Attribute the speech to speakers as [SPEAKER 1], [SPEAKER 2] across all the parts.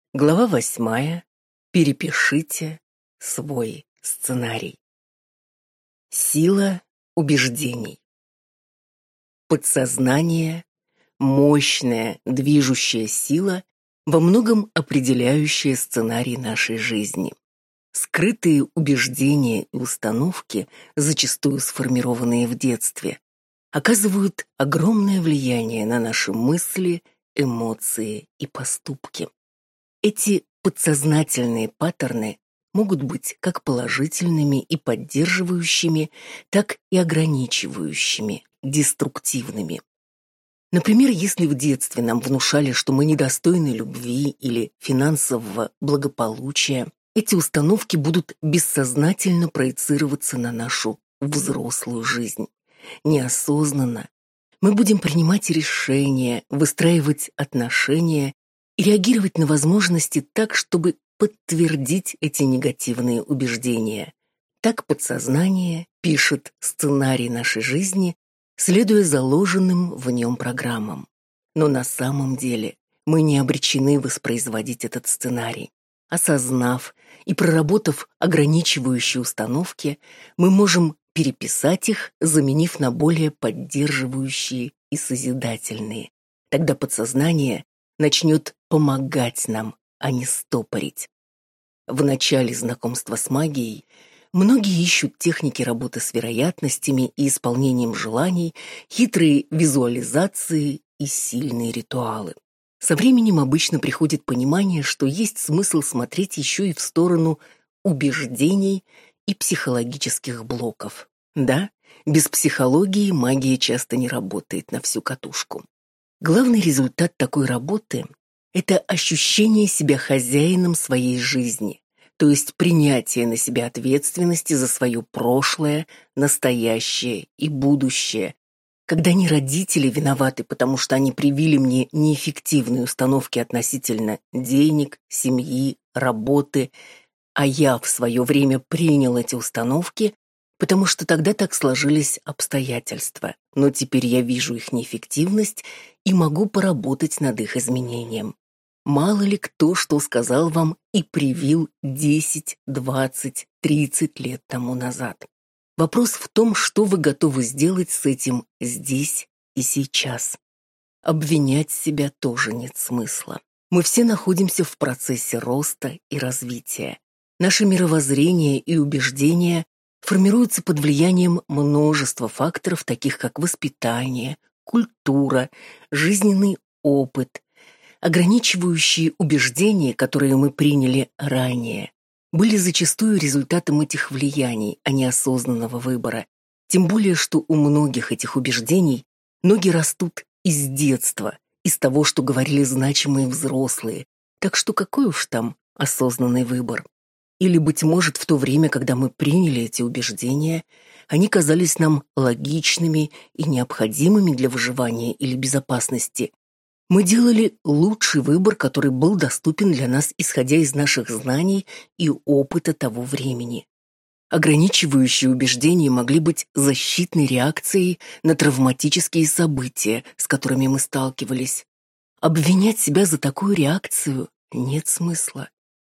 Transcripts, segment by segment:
[SPEAKER 1] Глава 8. Перепишите свой сценарий. Сила убеждений. Подсознание – мощная движущая сила, во многом определяющая сценарий нашей жизни. Скрытые убеждения и установки, зачастую сформированные в детстве, оказывают огромное влияние на наши мысли, эмоции и поступки. Эти подсознательные паттерны могут быть как положительными и поддерживающими, так и ограничивающими, деструктивными. Например, если в детстве нам внушали, что мы недостойны любви или финансового благополучия, эти установки будут бессознательно проецироваться на нашу взрослую жизнь. Неосознанно мы будем принимать решения, выстраивать отношения и реагировать на возможности так, чтобы подтвердить эти негативные убеждения. Так подсознание пишет сценарий нашей жизни, следуя заложенным в нем программам. Но на самом деле мы не обречены воспроизводить этот сценарий. Осознав и проработав ограничивающие установки, мы можем переписать их, заменив на более поддерживающие и созидательные. Тогда подсознание начнет помогать нам, а не стопорить. В начале знакомства с магией многие ищут техники работы с вероятностями и исполнением желаний, хитрые визуализации и сильные ритуалы. Со временем обычно приходит понимание, что есть смысл смотреть еще и в сторону убеждений и психологических блоков. Да, без психологии магия часто не работает на всю катушку. Главный результат такой работы – это ощущение себя хозяином своей жизни, то есть принятие на себя ответственности за свое прошлое, настоящее и будущее, когда не родители виноваты, потому что они привили мне неэффективные установки относительно денег, семьи, работы, а я в свое время принял эти установки, потому что тогда так сложились обстоятельства, но теперь я вижу их неэффективность и могу поработать над их изменением. Мало ли кто что сказал вам и привил 10, 20, 30 лет тому назад. Вопрос в том, что вы готовы сделать с этим здесь и сейчас. Обвинять себя тоже нет смысла. Мы все находимся в процессе роста и развития. Наше мировоззрение и убеждения формируются под влиянием множества факторов, таких как воспитание, культура, жизненный опыт. Ограничивающие убеждения, которые мы приняли ранее, были зачастую результатом этих влияний, а не осознанного выбора. Тем более, что у многих этих убеждений ноги растут из детства, из того, что говорили значимые взрослые. Так что какой уж там осознанный выбор? Или, быть может, в то время, когда мы приняли эти убеждения, они казались нам логичными и необходимыми для выживания или безопасности. Мы делали лучший выбор, который был доступен для нас, исходя из наших знаний и опыта того времени. Ограничивающие убеждения могли быть защитной реакцией на травматические события, с которыми мы сталкивались. Обвинять себя за такую реакцию нет смысла.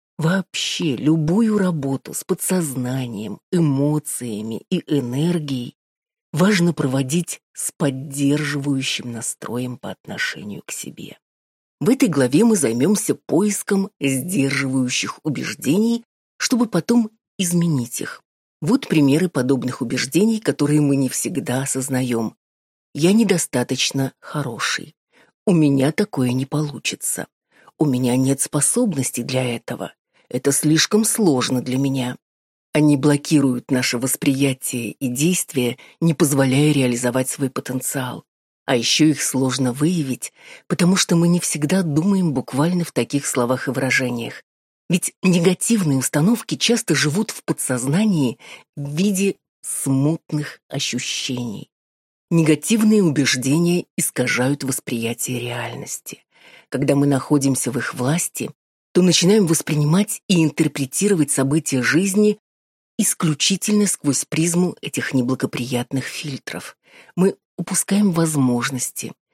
[SPEAKER 1] Вообще, любую работу с подсознанием, эмоциями и энергией важно проводить с поддерживающим настроем по отношению к себе. В этой главе мы займемся поиском сдерживающих убеждений, чтобы потом изменить их. Вот примеры подобных убеждений, которые мы не всегда осознаем. Я недостаточно хороший. У меня такое не получится. У меня нет способностей для этого. Это слишком сложно для меня. Они блокируют наше восприятие и действия, не позволяя реализовать свой потенциал. А еще их сложно выявить, потому что мы не всегда думаем буквально в таких словах и выражениях. Ведь негативные установки часто живут в подсознании в виде смутных ощущений. Негативные убеждения искажают восприятие реальности. Когда мы находимся в их власти, то начинаем воспринимать и интерпретировать события жизни исключительно сквозь призму этих неблагоприятных фильтров. Мы упускаем возможности,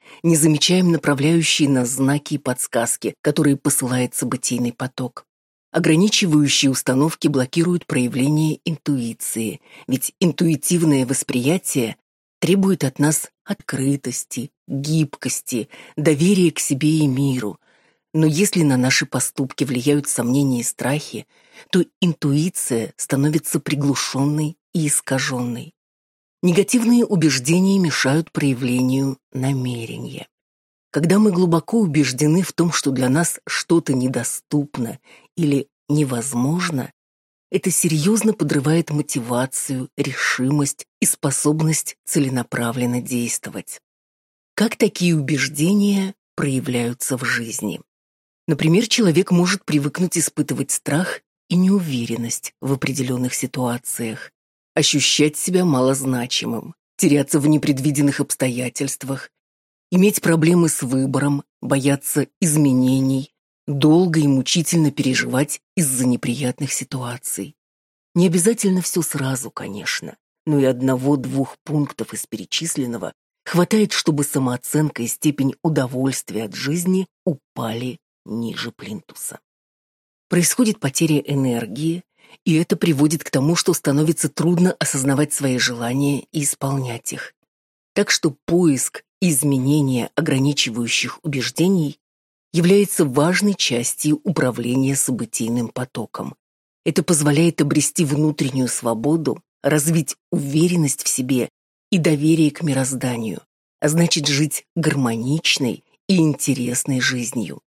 [SPEAKER 1] не замечаем направляющие нас знаки и подсказки, которые посылает событийный поток. Ограничивающие установки блокируют проявление интуиции, ведь интуитивное восприятие требует от нас открытости, гибкости, доверия к себе и миру. Но если на наши поступки влияют сомнения и страхи, то интуиция становится приглушенной и искаженной. Негативные убеждения мешают проявлению намерения. Когда мы глубоко убеждены в том, что для нас что-то недоступно или невозможно, это серьезно подрывает мотивацию, решимость и способность целенаправленно действовать. Как такие убеждения проявляются в жизни? Например, человек может привыкнуть испытывать страх и неуверенность в определенных ситуациях, ощущать себя малозначимым, теряться в непредвиденных обстоятельствах, иметь проблемы с выбором, бояться изменений, долго и мучительно переживать из-за неприятных ситуаций. Не обязательно все сразу, конечно, но и 1-2 пунктов из перечисленного хватает, чтобы самооценка и степень удовольствия от жизни упали ниже плинтуса. Происходит потеря энергии, и это приводит к тому, что становится трудно осознавать свои желания и исполнять их. Так что поиск изменения ограничивающих убеждений является важной частью управления событийным потоком. Это позволяет обрести внутреннюю свободу, развить уверенность в себе и доверие к мирозданию, а значит жить гармоничной и интересной жизнью.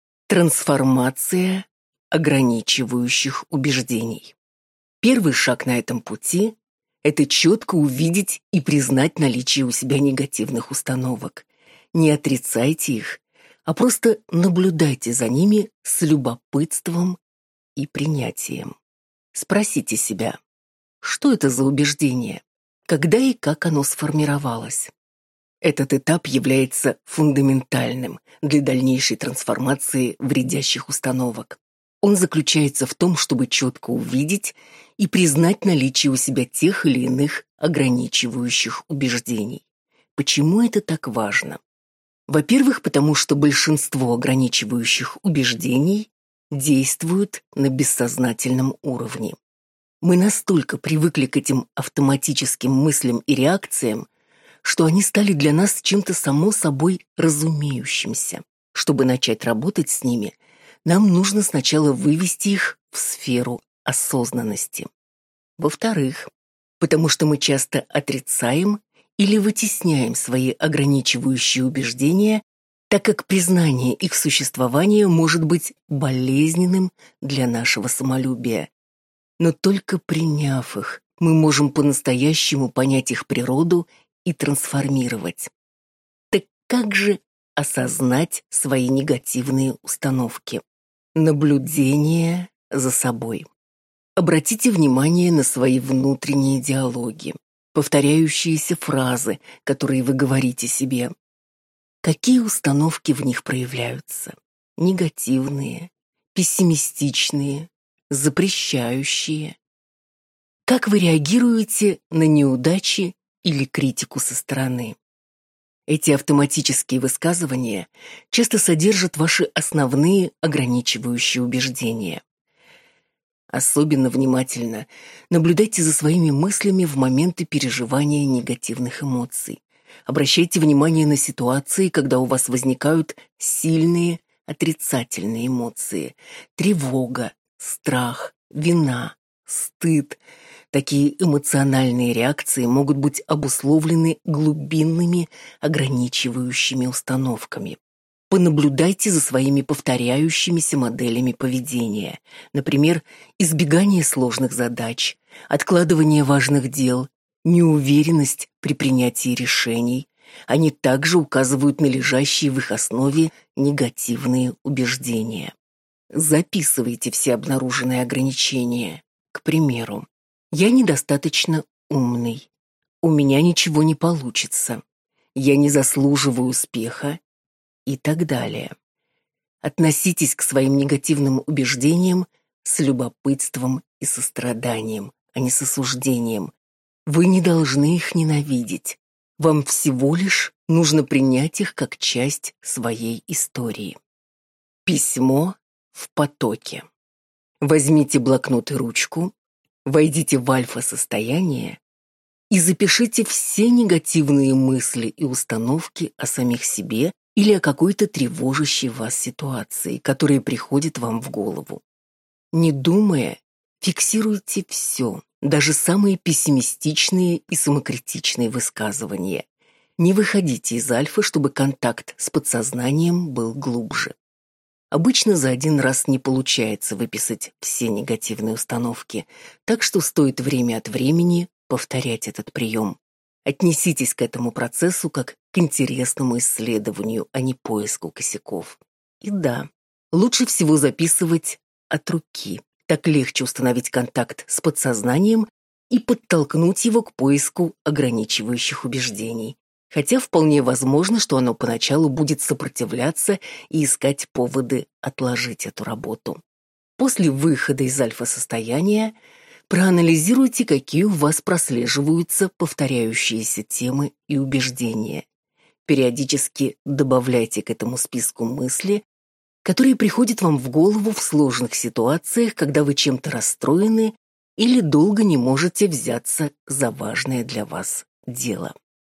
[SPEAKER 1] Трансформация ограничивающих убеждений. Первый шаг на этом пути – это четко увидеть и признать наличие у себя негативных установок. Не отрицайте их, а просто наблюдайте за ними с любопытством и принятием. Спросите себя, что это за убеждение, когда и как оно сформировалось. Этот этап является фундаментальным для дальнейшей трансформации вредящих установок. Он заключается в том, чтобы четко увидеть и признать наличие у себя тех или иных ограничивающих убеждений. Почему это так важно? Во-первых, потому что большинство ограничивающих убеждений действуют на бессознательном уровне. Мы настолько привыкли к этим автоматическим мыслям и реакциям, что они стали для нас чем-то само собой разумеющимся. Чтобы начать работать с ними, нам нужно сначала вывести их в сферу осознанности. Во-вторых, потому что мы часто отрицаем или вытесняем свои ограничивающие убеждения, так как признание их существования может быть болезненным для нашего самолюбия. Но только приняв их, мы можем по-настоящему понять их природу и трансформировать. Так как же осознать свои негативные установки? Наблюдение за собой. Обратите внимание на свои внутренние диалоги, повторяющиеся фразы, которые вы говорите себе. Какие установки в них проявляются? Негативные, пессимистичные, запрещающие. Как вы реагируете на неудачи или критику со стороны? Эти автоматические высказывания часто содержат ваши основные ограничивающие убеждения. Особенно внимательно наблюдайте за своими мыслями в моменты переживания негативных эмоций. Обращайте внимание на ситуации, когда у вас возникают сильные отрицательные эмоции: тревога, страх, вина, стыд. Такие эмоциональные реакции могут быть обусловлены глубинными ограничивающими установками. Понаблюдайте за своими повторяющимися моделями поведения, например, избегание сложных задач, откладывание важных дел, неуверенность при принятии решений. Они также указывают на лежащие в их основе негативные убеждения. Записывайте все обнаруженные ограничения. К примеру, я недостаточно умный, у меня ничего не получится, я не заслуживаю успеха и так далее. Относитесь к своим негативным убеждениям с любопытством и состраданием, а не с осуждением. Вы не должны их ненавидеть. Вам всего лишь нужно принять их как часть своей истории. Письмо в потоке. Возьмите блокнот и ручку, войдите в альфа-состояние и запишите все негативные мысли и установки о самих себе или о какой-то тревожащей вас ситуации, которые приходят вам в голову. Не думая, фиксируйте все, даже самые пессимистичные и самокритичные высказывания. Не выходите из альфа, чтобы контакт с подсознанием был глубже. Обычно за один раз не получается выписать все негативные установки, так что стоит время от времени повторять этот прием. Отнеситесь к этому процессу как к интересному исследованию, а не поиску косяков. И да, лучше всего записывать от руки. Так легче установить контакт с подсознанием и подтолкнуть его к поиску ограничивающих убеждений. Хотя вполне возможно, что оно поначалу будет сопротивляться и искать поводы отложить эту работу. После выхода из альфа-состояния проанализируйте, какие у вас прослеживаются повторяющиеся темы и убеждения. Периодически добавляйте к этому списку мысли, которые приходят вам в голову в сложных ситуациях, когда вы чем-то расстроены или долго не можете взяться за важное для вас дело.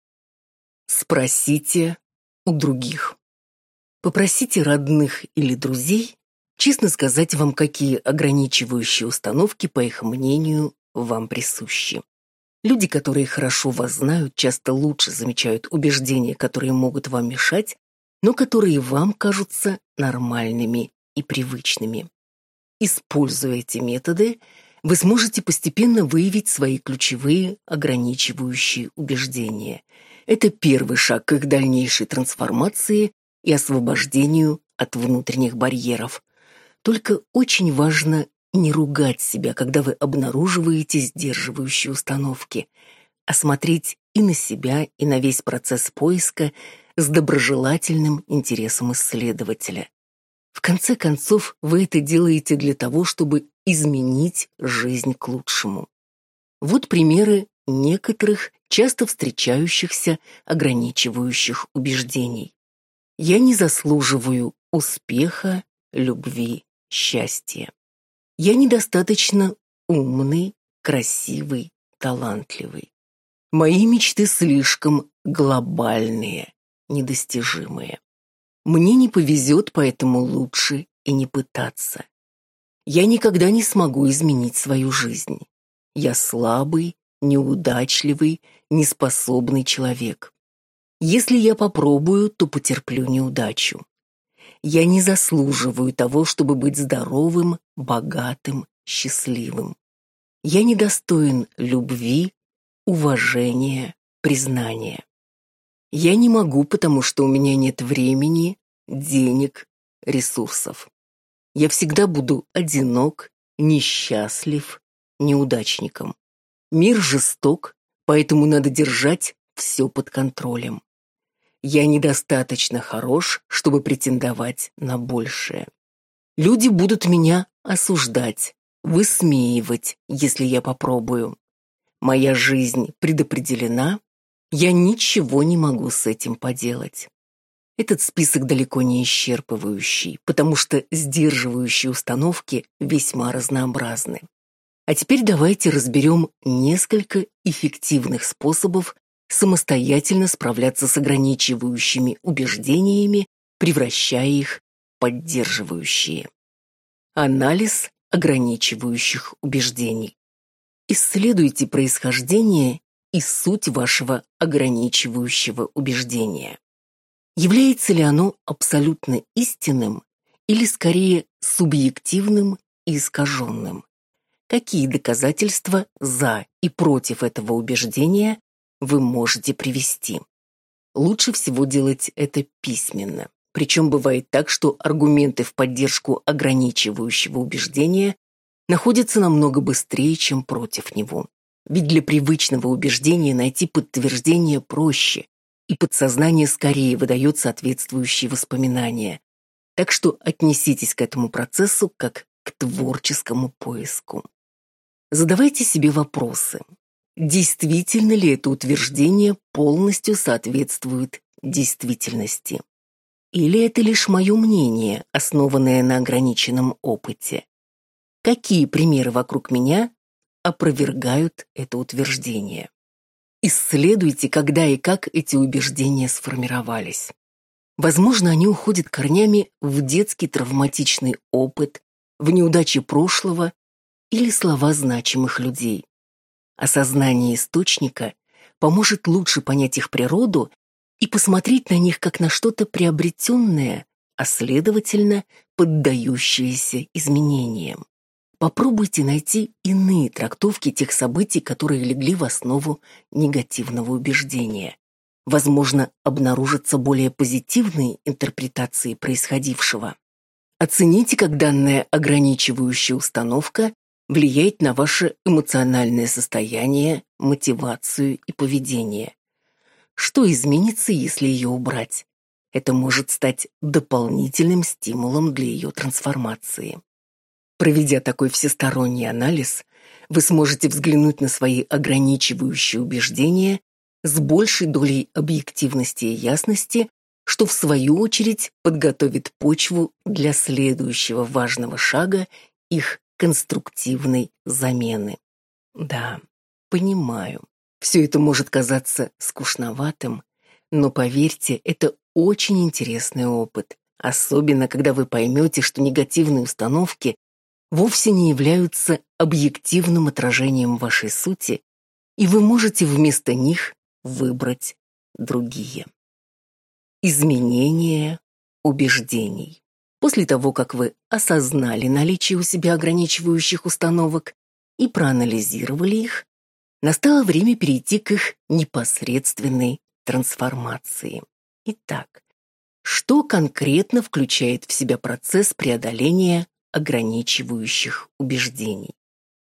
[SPEAKER 1] Спросите у других. Попросите родных или друзей честно сказать вам, какие ограничивающие установки, по их мнению, вам присущи. Люди, которые хорошо вас знают, часто лучше замечают убеждения, которые могут вам мешать, но которые вам кажутся нормальными и привычными. Используя эти методы, вы сможете постепенно выявить свои ключевые ограничивающие убеждения. Это первый шаг к их дальнейшей трансформации и освобождению от внутренних барьеров. Только очень важно не ругать себя, когда вы обнаруживаете сдерживающие установки, а смотреть и на себя, и на весь процесс поиска с доброжелательным интересом исследователя. В конце концов, вы это делаете для того, чтобы изменить жизнь к лучшему. Вот примеры некоторых часто встречающихся ограничивающих убеждений. Я не заслуживаю успеха, любви, счастья. Я недостаточно умный, красивый, талантливый. Мои мечты слишком глобальные, недостижимые. Мне не повезет, поэтому лучше и не пытаться. Я никогда не смогу изменить свою жизнь. Я слабый, неудачливый, неспособный человек. Если я попробую, то потерплю неудачу. Я не заслуживаю того, чтобы быть здоровым, богатым, счастливым. Я недостоин любви, уважения, признания. Я не могу, потому что у меня нет времени, денег, ресурсов. Я всегда буду одинок, несчастлив, неудачником. Мир жесток, поэтому надо держать все под контролем. Я недостаточно хорош, чтобы претендовать на большее. Люди будут меня осуждать, высмеивать, если я попробую. Моя жизнь предопределена, я ничего не могу с этим поделать. Этот список далеко не исчерпывающий, потому что сдерживающие установки весьма разнообразны. А теперь давайте разберем несколько эффективных способов самостоятельно справляться с ограничивающими убеждениями, превращая их в поддерживающие. Анализ ограничивающих убеждений. Исследуйте происхождение и суть вашего ограничивающего убеждения. Является ли оно абсолютно истинным или скорее субъективным и искаженным? Какие доказательства за и против этого убеждения вы можете привести? Лучше всего делать это письменно. Причем бывает так, что аргументы в поддержку ограничивающего убеждения находятся намного быстрее, чем против него. Ведь для привычного убеждения найти подтверждение проще, и подсознание скорее выдает соответствующие воспоминания. Так что отнеситесь к этому процессу как к творческому поиску. Задавайте себе вопросы. Действительно ли это утверждение полностью соответствует действительности? Или это лишь мое мнение, основанное на ограниченном опыте? Какие примеры вокруг меня опровергают это утверждение? Исследуйте, когда и как эти убеждения сформировались. Возможно, они уходят корнями в детский травматичный опыт, в неудачи прошлого или слова значимых людей. Осознание источника поможет лучше понять их природу и посмотреть на них как на что-то приобретенное, а следовательно, поддающееся изменениям. Попробуйте найти иные трактовки тех событий, которые легли в основу негативного убеждения. Возможно, обнаружатся более позитивные интерпретации происходившего. Оцените, как данная ограничивающая установка влияет на ваше эмоциональное состояние, мотивацию и поведение. Что изменится, если ее убрать? Это может стать дополнительным стимулом для ее трансформации. Проведя такой всесторонний анализ, вы сможете взглянуть на свои ограничивающие убеждения с большей долей объективности и ясности, что в свою очередь подготовит почву для следующего важного шага их конструктивной замены. Да, понимаю, все это может казаться скучноватым, но поверьте, это очень интересный опыт, особенно когда вы поймете, что негативные установки вовсе не являются объективным отражением вашей сути, и вы можете вместо них выбрать другие. Изменение убеждений. После того, как вы осознали наличие у себя ограничивающих установок и проанализировали их, настало время перейти к их непосредственной трансформации. Итак, что конкретно включает в себя процесс преодоления ограничивающих убеждений?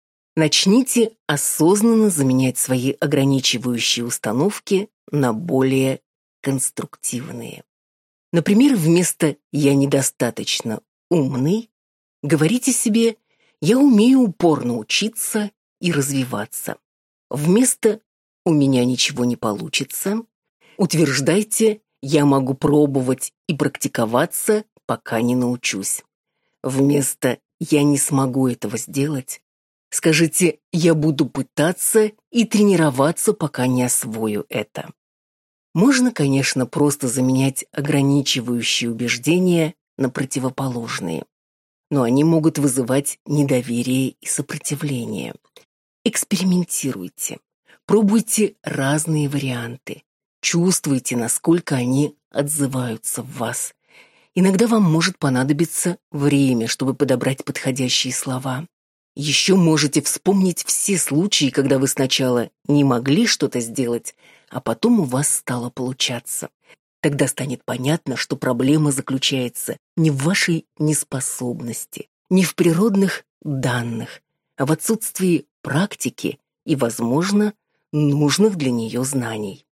[SPEAKER 1] Начните осознанно заменять свои ограничивающие установки на более конструктивные. Например, вместо «я недостаточно умный» говорите себе «я умею упорно учиться и развиваться». Вместо «у меня ничего не получится» утверждайте «я могу пробовать и практиковаться, пока не научусь». Вместо «я не смогу этого сделать» скажите «я буду пытаться и тренироваться, пока не освою это». Можно, конечно, просто заменять ограничивающие убеждения на противоположные, но они могут вызывать недоверие и сопротивление. Экспериментируйте, пробуйте разные варианты, чувствуйте, насколько они отзываются в вас. Иногда вам может понадобиться время, чтобы подобрать подходящие слова. Еще можете вспомнить все случаи, когда вы сначала не могли что-то сделать, а потом у вас стало получаться. Тогда станет понятно, что проблема заключается не в вашей неспособности, не в природных данных, а в отсутствии практики и, возможно, нужных для нее знаний.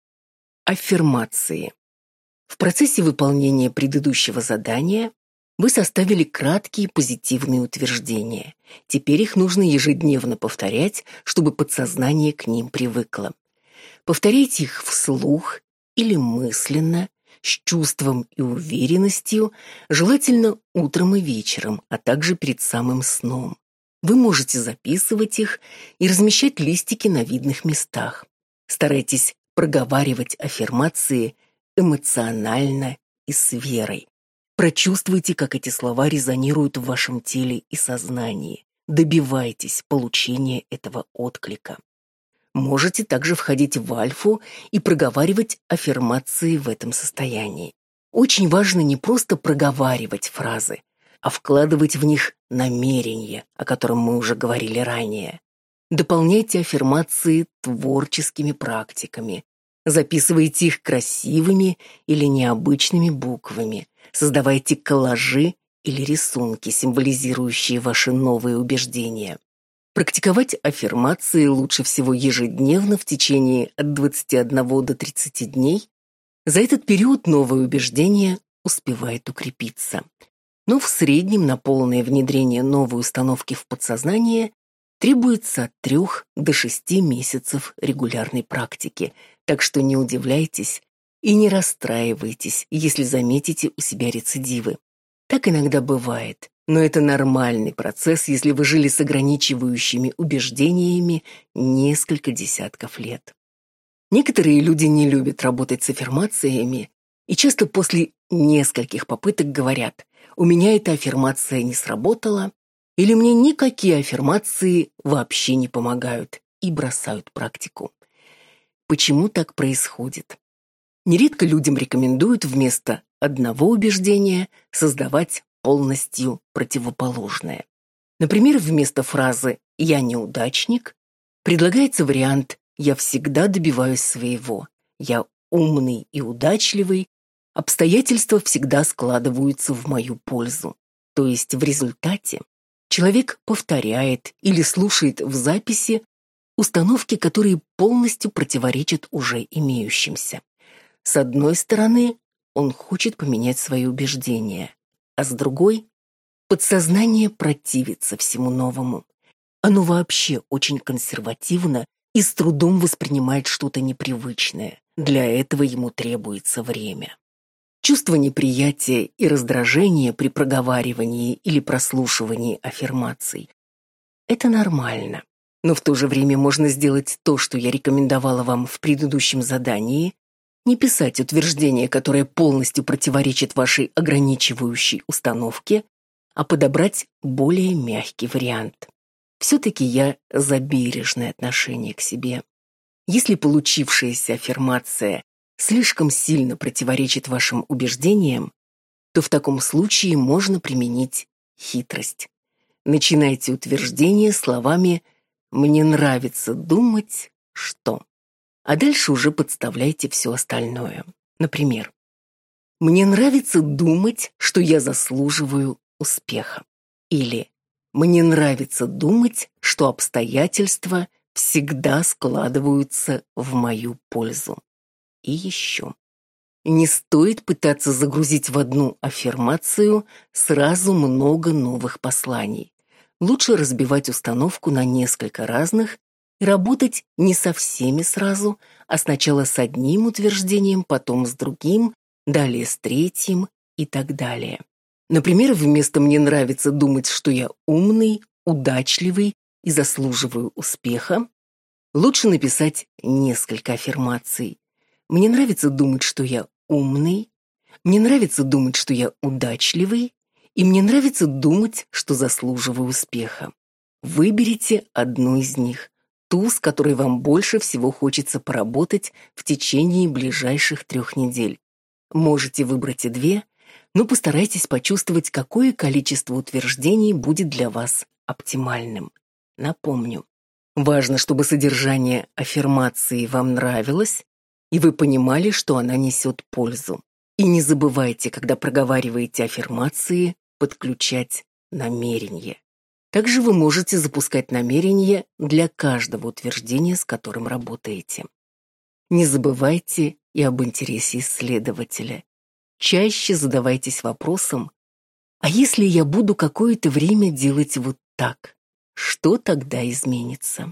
[SPEAKER 1] Аффирмации. В процессе выполнения предыдущего задания вы составили краткие позитивные утверждения. Теперь их нужно ежедневно повторять, чтобы подсознание к ним привыкло. Повторяйте их вслух или мысленно, с чувством и уверенностью, желательно утром и вечером, а также перед самым сном. Вы можете записывать их и размещать листики на видных местах. Старайтесь проговаривать аффирмации эмоционально и с верой. Прочувствуйте, как эти слова резонируют в вашем теле и сознании. Добивайтесь получения этого отклика. Можете также входить в альфу и проговаривать аффирмации в этом состоянии. Очень важно не просто проговаривать фразы, а вкладывать в них намерение, о котором мы уже говорили ранее. Дополняйте аффирмации творческими практиками. Записывайте их красивыми или необычными буквами. Создавайте коллажи или рисунки, символизирующие ваши новые убеждения. Практиковать аффирмации лучше всего ежедневно в течение от 21 до 30 дней. За этот период новое убеждение успевает укрепиться. Но в среднем на полное внедрение новой установки в подсознание требуется от 3 до 6 месяцев регулярной практики, так что не удивляйтесь, И не расстраивайтесь, если заметите у себя рецидивы. Так иногда бывает, но это нормальный процесс, если вы жили с ограничивающими убеждениями несколько десятков лет. Некоторые люди не любят работать с аффирмациями и часто после нескольких попыток говорят: «У меня эта аффирмация не сработала» или «Мне никакие аффирмации вообще не помогают» и бросают практику. Почему так происходит? Нередко людям рекомендуют вместо одного убеждения создавать полностью противоположное. Например, вместо фразы «я неудачник» предлагается вариант «я всегда добиваюсь своего», «я умный и удачливый», «обстоятельства всегда складываются в мою пользу». То есть в результате человек повторяет или слушает в записи установки, которые полностью противоречат уже имеющимся. С одной стороны, он хочет поменять свои убеждения, а с другой – подсознание противится всему новому. Оно вообще очень консервативно и с трудом воспринимает что-то непривычное. Для этого ему требуется время. Чувство неприятия и раздражения при проговаривании или прослушивании аффирмаций – это нормально. Но в то же время можно сделать то, что я рекомендовала вам в предыдущем задании, не писать утверждение, которое полностью противоречит вашей ограничивающей установке, а подобрать более мягкий вариант. Все-таки я за бережное отношение к себе. Если получившаяся аффирмация слишком сильно противоречит вашим убеждениям, то в таком случае можно применить хитрость. Начинайте утверждение словами «мне нравится думать, что…», а дальше уже подставляйте все остальное. Например, «мне нравится думать, что я заслуживаю успеха». Или «мне нравится думать, что обстоятельства всегда складываются в мою пользу». И еще. Не стоит пытаться загрузить в одну аффирмацию сразу много новых посланий. Лучше разбивать установку на несколько разных и работать не со всеми сразу, а сначала с одним утверждением, потом с другим, далее с третьим и так далее. Например, вместо «мне нравится думать, что я умный, удачливый и заслуживаю успеха», лучше написать несколько аффирмаций. Мне нравится думать, что я умный, мне нравится думать, что я удачливый, и мне нравится думать, что заслуживаю успеха. Выберите одну из них, ту, с которой вам больше всего хочется поработать в течение ближайших 3 недель. Можете выбрать и 2, но постарайтесь почувствовать, какое количество утверждений будет для вас оптимальным. Напомню, важно, чтобы содержание аффирмации вам нравилось, и вы понимали, что она несет пользу. И не забывайте, когда проговариваете аффирмации, подключать намерение. Также вы можете запускать намерение для каждого утверждения, с которым работаете. Не забывайте и об интересе исследователя. Чаще задавайтесь вопросом: а если я буду какое-то время делать вот так, что тогда изменится?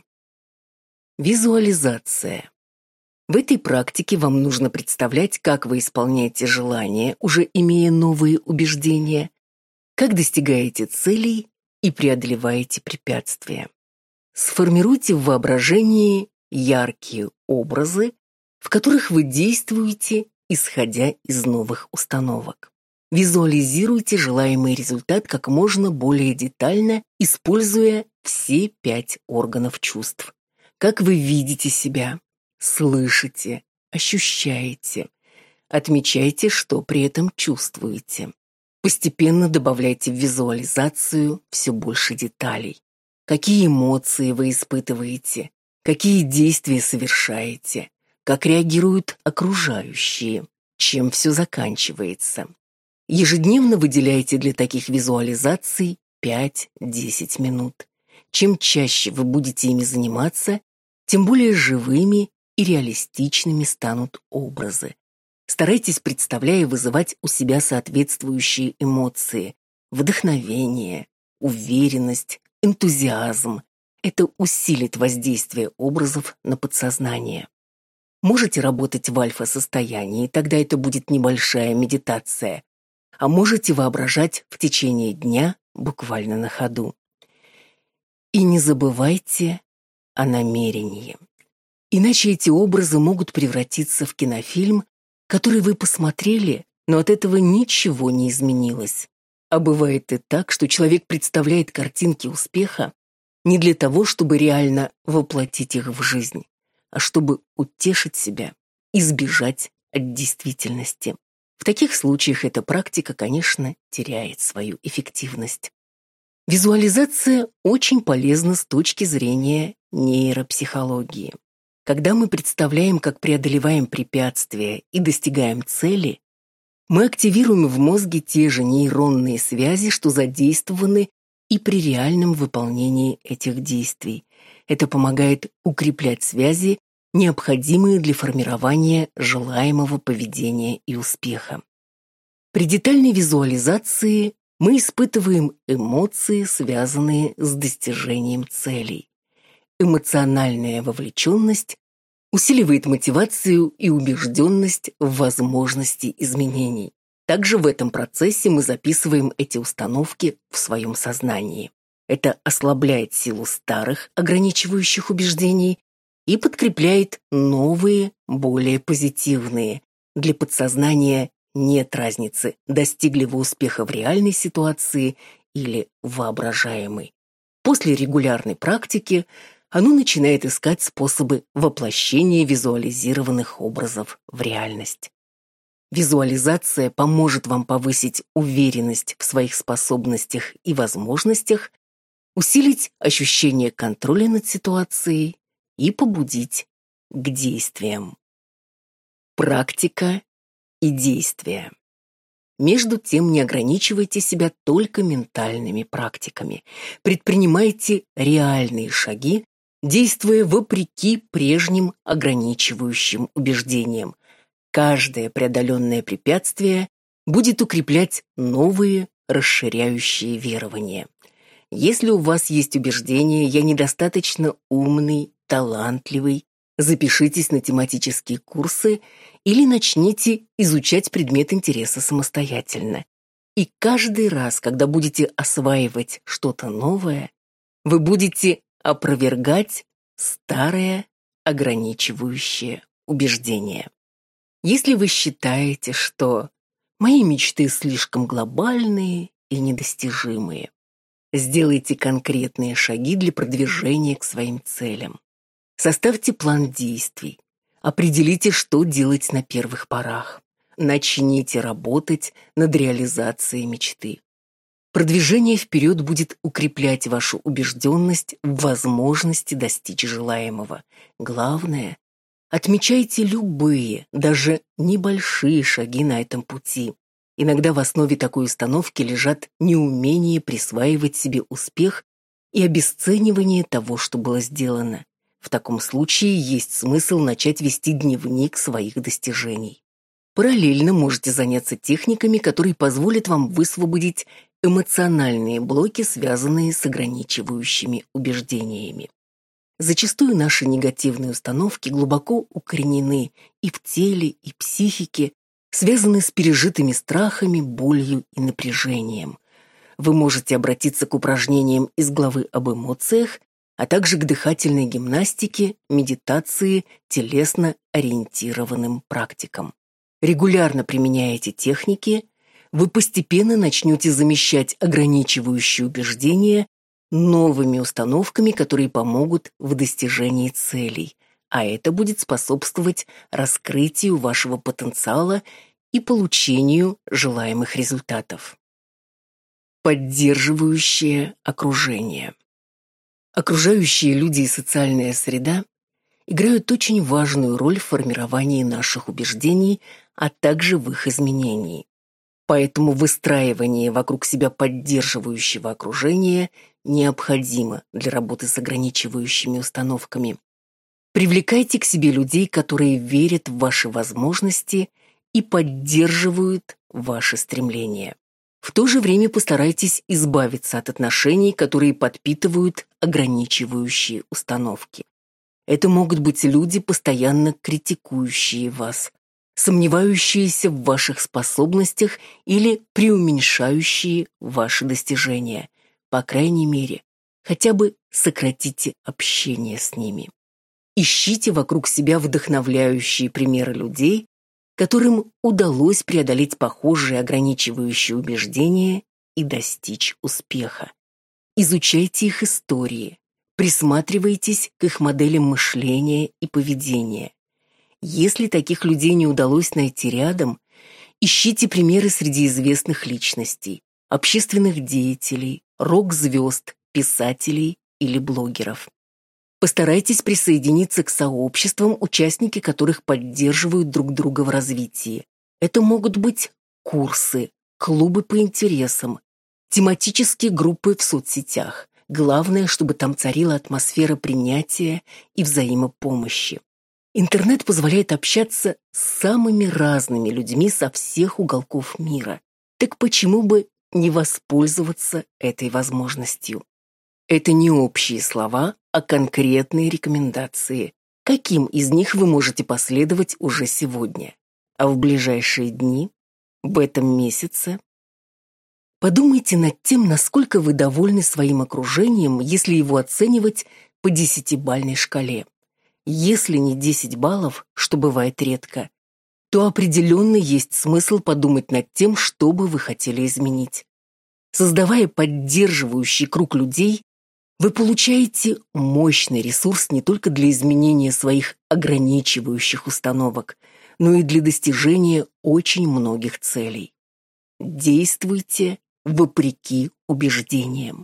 [SPEAKER 1] Визуализация. В этой практике вам нужно представлять, как вы исполняете желания, уже имея новые убеждения, как достигаете целей и преодолеваете препятствия. Сформируйте в воображении яркие образы, в которых вы действуете, исходя из новых установок. Визуализируйте желаемый результат как можно более детально, используя все 5 органов чувств. Как вы видите себя, слышите, ощущаете. Отмечайте, что при этом чувствуете. Постепенно добавляйте в визуализацию все больше деталей. Какие эмоции вы испытываете, какие действия совершаете, как реагируют окружающие, чем все заканчивается. Ежедневно выделяйте для таких визуализаций 5-10 минут. Чем чаще вы будете ими заниматься, тем более живыми и реалистичными станут образы. Старайтесь, представляя, вызывать у себя соответствующие эмоции: вдохновение, уверенность, энтузиазм. Это усилит воздействие образов на подсознание. Можете работать в альфа-состоянии, тогда это будет небольшая медитация, а можете воображать в течение дня, буквально на ходу. И не забывайте о намерении. Иначе эти образы могут превратиться в кинофильм, который вы посмотрели, но от этого ничего не изменилось. А бывает и так, что человек представляет картинки успеха не для того, чтобы реально воплотить их в жизнь, а чтобы утешить себя, избежать от действительности. В таких случаях эта практика, конечно, теряет свою эффективность. Визуализация очень полезна с точки зрения нейропсихологии. Когда мы представляем, как преодолеваем препятствия и достигаем цели, мы активируем в мозге те же нейронные связи, что задействованы и при реальном выполнении этих действий. Это помогает укреплять связи, необходимые для формирования желаемого поведения и успеха. При детальной визуализации мы испытываем эмоции, связанные с достижением целей. Эмоциональная вовлеченность усиливает мотивацию и убежденность в возможности изменений. Также в этом процессе мы записываем эти установки в своем сознании. Это ослабляет силу старых ограничивающих убеждений и подкрепляет новые, более позитивные. Для подсознания нет разницы, достигли вы успеха в реальной ситуации или воображаемой. После регулярной практики оно начинает искать способы воплощения визуализированных образов в реальность. Визуализация поможет вам повысить уверенность в своих способностях и возможностях, усилить ощущение контроля над ситуацией и побудить к действиям. Практика и действия. Между тем, не ограничивайте себя только ментальными практиками. Предпринимайте реальные шаги, действуя вопреки прежним ограничивающим убеждениям. Каждое преодоленное препятствие будет укреплять новые, расширяющие верования. Если у вас есть убеждение «я недостаточно умный, талантливый», запишитесь на тематические курсы или начните изучать предмет интереса самостоятельно. И каждый раз, когда будете осваивать что-то новое, вы будете опровергать старое ограничивающее убеждение. Если вы считаете, что мои мечты слишком глобальные и недостижимые, сделайте конкретные шаги для продвижения к своим целям. Составьте план действий. Определите, что делать на первых порах. Начните работать над реализацией мечты. Продвижение вперед будет укреплять вашу убежденность в возможности достичь желаемого. Главное, отмечайте любые, даже небольшие шаги на этом пути. Иногда в основе такой установки лежат неумение присваивать себе успех и обесценивание того, что было сделано. В таком случае есть смысл начать вести дневник своих достижений. Параллельно можете заняться техниками, которые позволят вам высвободить эмоциональные блоки, связанные с ограничивающими убеждениями. Зачастую наши негативные установки глубоко укоренены и в теле, и психике, связаны с пережитыми страхами, болью и напряжением. Вы можете обратиться к упражнениям из главы об эмоциях, а также к дыхательной гимнастике, медитации, телесно-ориентированным практикам. Регулярно применяя эти техники, вы постепенно начнете замещать ограничивающие убеждения новыми установками, которые помогут в достижении целей, а это будет способствовать раскрытию вашего потенциала и получению желаемых результатов. Поддерживающее окружение. Окружающие люди и социальная среда играют очень важную роль в формировании наших убеждений, а также в их изменении. Поэтому выстраивание вокруг себя поддерживающего окружения необходимо для работы с ограничивающими установками. Привлекайте к себе людей, которые верят в ваши возможности и поддерживают ваши стремления. В то же время постарайтесь избавиться от отношений, которые подпитывают ограничивающие установки. Это могут быть люди, постоянно критикующие вас, сомневающиеся в ваших способностях или преуменьшающие ваши достижения. По крайней мере, хотя бы сократите общение с ними. Ищите вокруг себя вдохновляющие примеры людей, которым удалось преодолеть похожие ограничивающие убеждения и достичь успеха. Изучайте их истории, присматривайтесь к их моделям мышления и поведения. Если таких людей не удалось найти рядом, ищите примеры среди известных личностей, общественных деятелей, рок-звезд, писателей или блогеров. Постарайтесь присоединиться к сообществам, участники которых поддерживают друг друга в развитии. Это могут быть курсы, клубы по интересам, тематические группы в соцсетях. Главное, чтобы там царила атмосфера принятия и взаимопомощи. Интернет позволяет общаться с самыми разными людьми со всех уголков мира. Так почему бы не воспользоваться этой возможностью? Это не общие слова, а конкретные рекомендации. Каким из них вы можете последовать уже сегодня? А в ближайшие дни? В этом месяце? Подумайте над тем, насколько вы довольны своим окружением, если его оценивать по 10-бальной шкале. Если не 10 баллов, что бывает редко, то определенно есть смысл подумать над тем, что бы вы хотели изменить. Создавая поддерживающий круг людей, вы получаете мощный ресурс не только для изменения своих ограничивающих установок, но и для достижения очень многих целей. Действуйте вопреки убеждениям.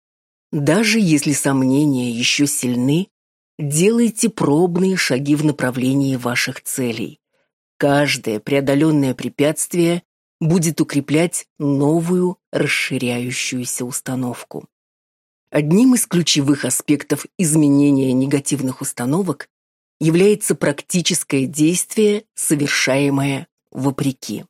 [SPEAKER 1] Даже если сомнения еще сильны, делайте пробные шаги в направлении ваших целей. Каждое преодоленное препятствие будет укреплять новую расширяющуюся установку. Одним из ключевых аспектов изменения негативных установок является практическое действие, совершаемое вопреки.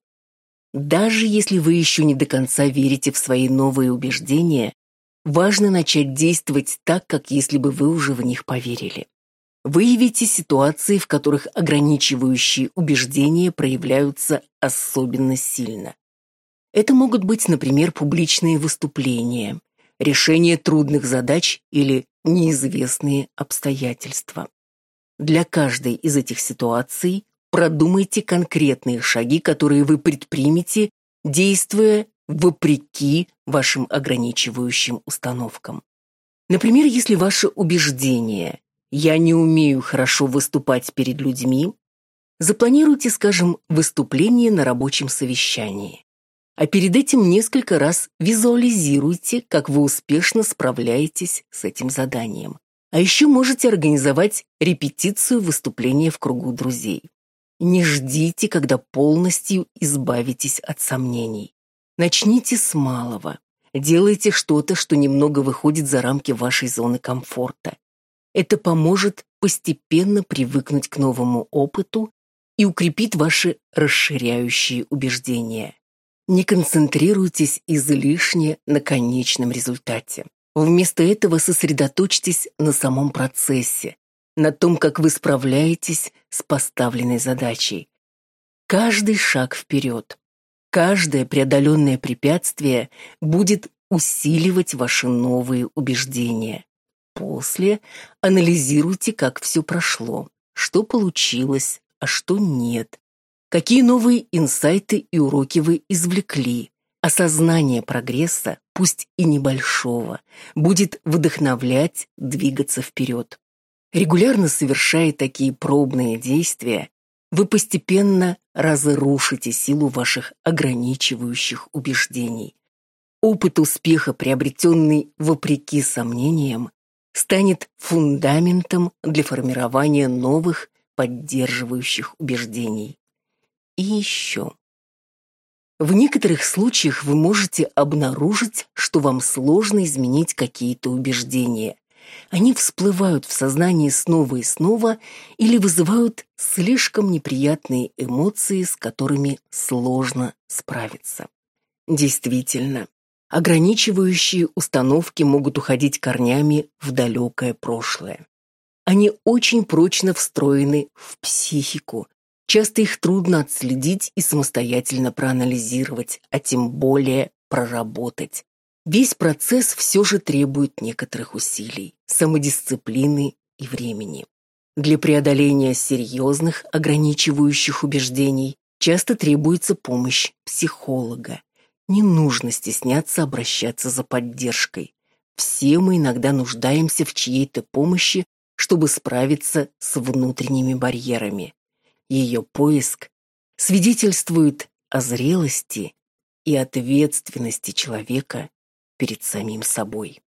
[SPEAKER 1] Даже если вы еще не до конца верите в свои новые убеждения, важно начать действовать так, как если бы вы уже в них поверили. Выявите ситуации, в которых ограничивающие убеждения проявляются особенно сильно. Это могут быть, например, публичные выступления, решение трудных задач или неизвестные обстоятельства. Для каждой из этих ситуаций продумайте конкретные шаги, которые вы предпримете, действуя вопреки вашим ограничивающим установкам. Например, если ваше убеждение «я не умею хорошо выступать перед людьми», запланируйте, скажем, выступление на рабочем совещании. А перед этим несколько раз визуализируйте, как вы успешно справляетесь с этим заданием. А еще можете организовать репетицию выступления в кругу друзей. Не ждите, когда полностью избавитесь от сомнений. Начните с малого. Делайте что-то, что немного выходит за рамки вашей зоны комфорта. Это поможет постепенно привыкнуть к новому опыту и укрепит ваши расширяющие убеждения. Не концентрируйтесь излишне на конечном результате. Вместо этого сосредоточьтесь на самом процессе, на том, как вы справляетесь с поставленной задачей. Каждый шаг вперед, каждое преодоленное препятствие будет усиливать ваши новые убеждения. После анализируйте, как все прошло, что получилось, а что нет. Какие новые инсайты и уроки вы извлекли? Осознание прогресса, пусть и небольшого, будет вдохновлять двигаться вперед. Регулярно совершая такие пробные действия, вы постепенно разрушите силу ваших ограничивающих убеждений. Опыт успеха, приобретенный вопреки сомнениям, станет фундаментом для формирования новых поддерживающих убеждений. И еще. В некоторых случаях вы можете обнаружить, что вам сложно изменить какие-то убеждения. Они всплывают в сознании снова и снова или вызывают слишком неприятные эмоции, с которыми сложно справиться. Действительно, ограничивающие установки могут уходить корнями в далекое прошлое. Они очень прочно встроены в психику. Часто их трудно отследить и самостоятельно проанализировать, а тем более проработать. Весь процесс все же требует некоторых усилий, самодисциплины и времени. Для преодоления серьезных ограничивающих убеждений часто требуется помощь психолога. Не нужно стесняться обращаться за поддержкой. Все мы иногда нуждаемся в чьей-то помощи, чтобы справиться с внутренними барьерами. Ее поиск свидетельствует о зрелости и ответственности человека перед самим собой.